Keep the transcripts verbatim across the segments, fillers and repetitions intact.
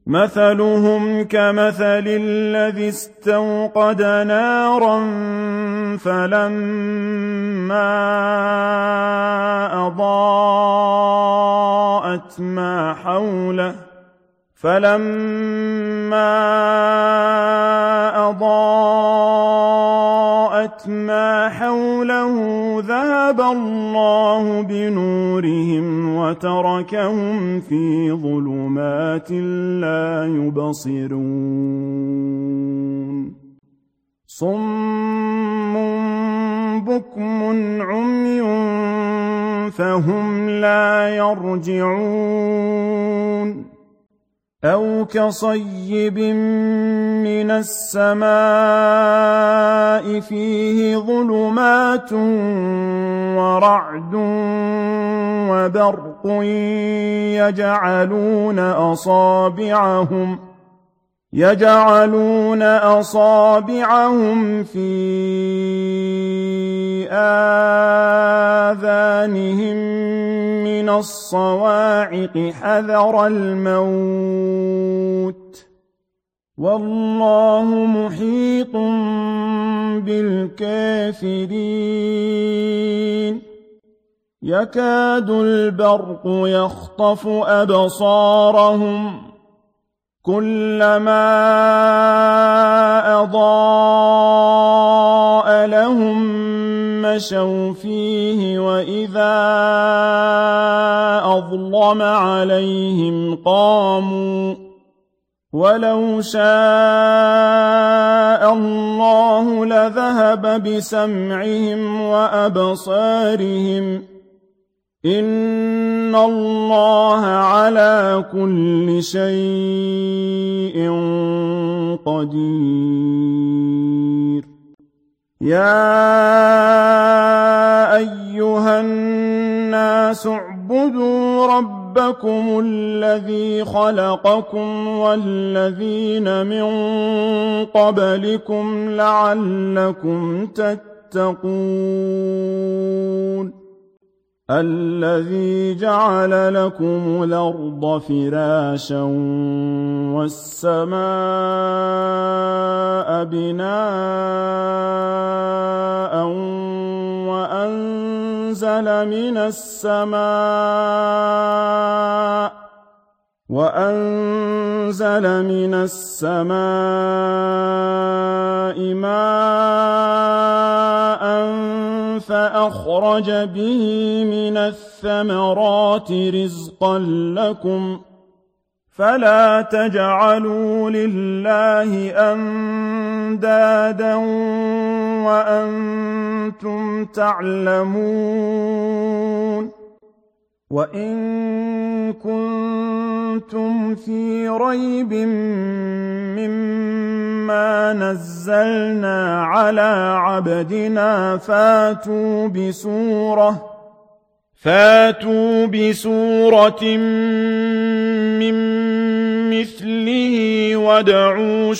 مثلهم كمثل الذي استوقد نارا فلما أضاءت ما حوله فلما أضاءت ما حوله ذهب الله بنورهم وتركهم في ظلمات لا يبصرون صم بكم عمي فهم لا يرجعون أو كصيب من السماء فيه ظلمات ورعد وبرق يجعلون أصابعهم يجعلون أصابعهم في آذانهم من الصواعق حذر الموت والله محيط بالكافرين يكاد البرق يخطف أبصارهم كلما أضاء لهم مشوا فيه وإذا أظلم عليهم قاموا ولو شاء الله لذهب بسمعهم وأبصارهم إن الله على كل شيء قدير يا أيها الناس اعبدوا ربكم الذي خلقكم والذين من قبلكم لعلكم تتقون الذي جعل لكم الأرض فراشا والسماء بناء وأنزل من السماء وأنزل من السماء ماء فأخرج به من الثمرات رزقا لكم فلا تجعلوا لله أندادا وأنتم تعلمون وإن كنتم في ريب مما نزلنا على عبدنا فاتوا بسورة فاتوا بسورة من مثله وادعوا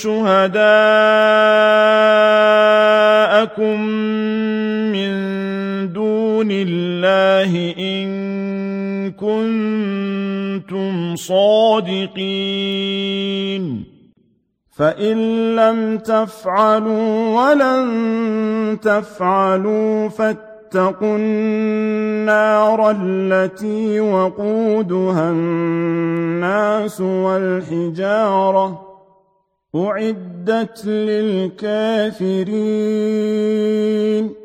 شهداءكم من دون الله إن كنتم صادقين فإن لم تفعلوا ولن تفعلوا فاتقوا النار التي وقودها الناس والحجارة أعدت للكافرين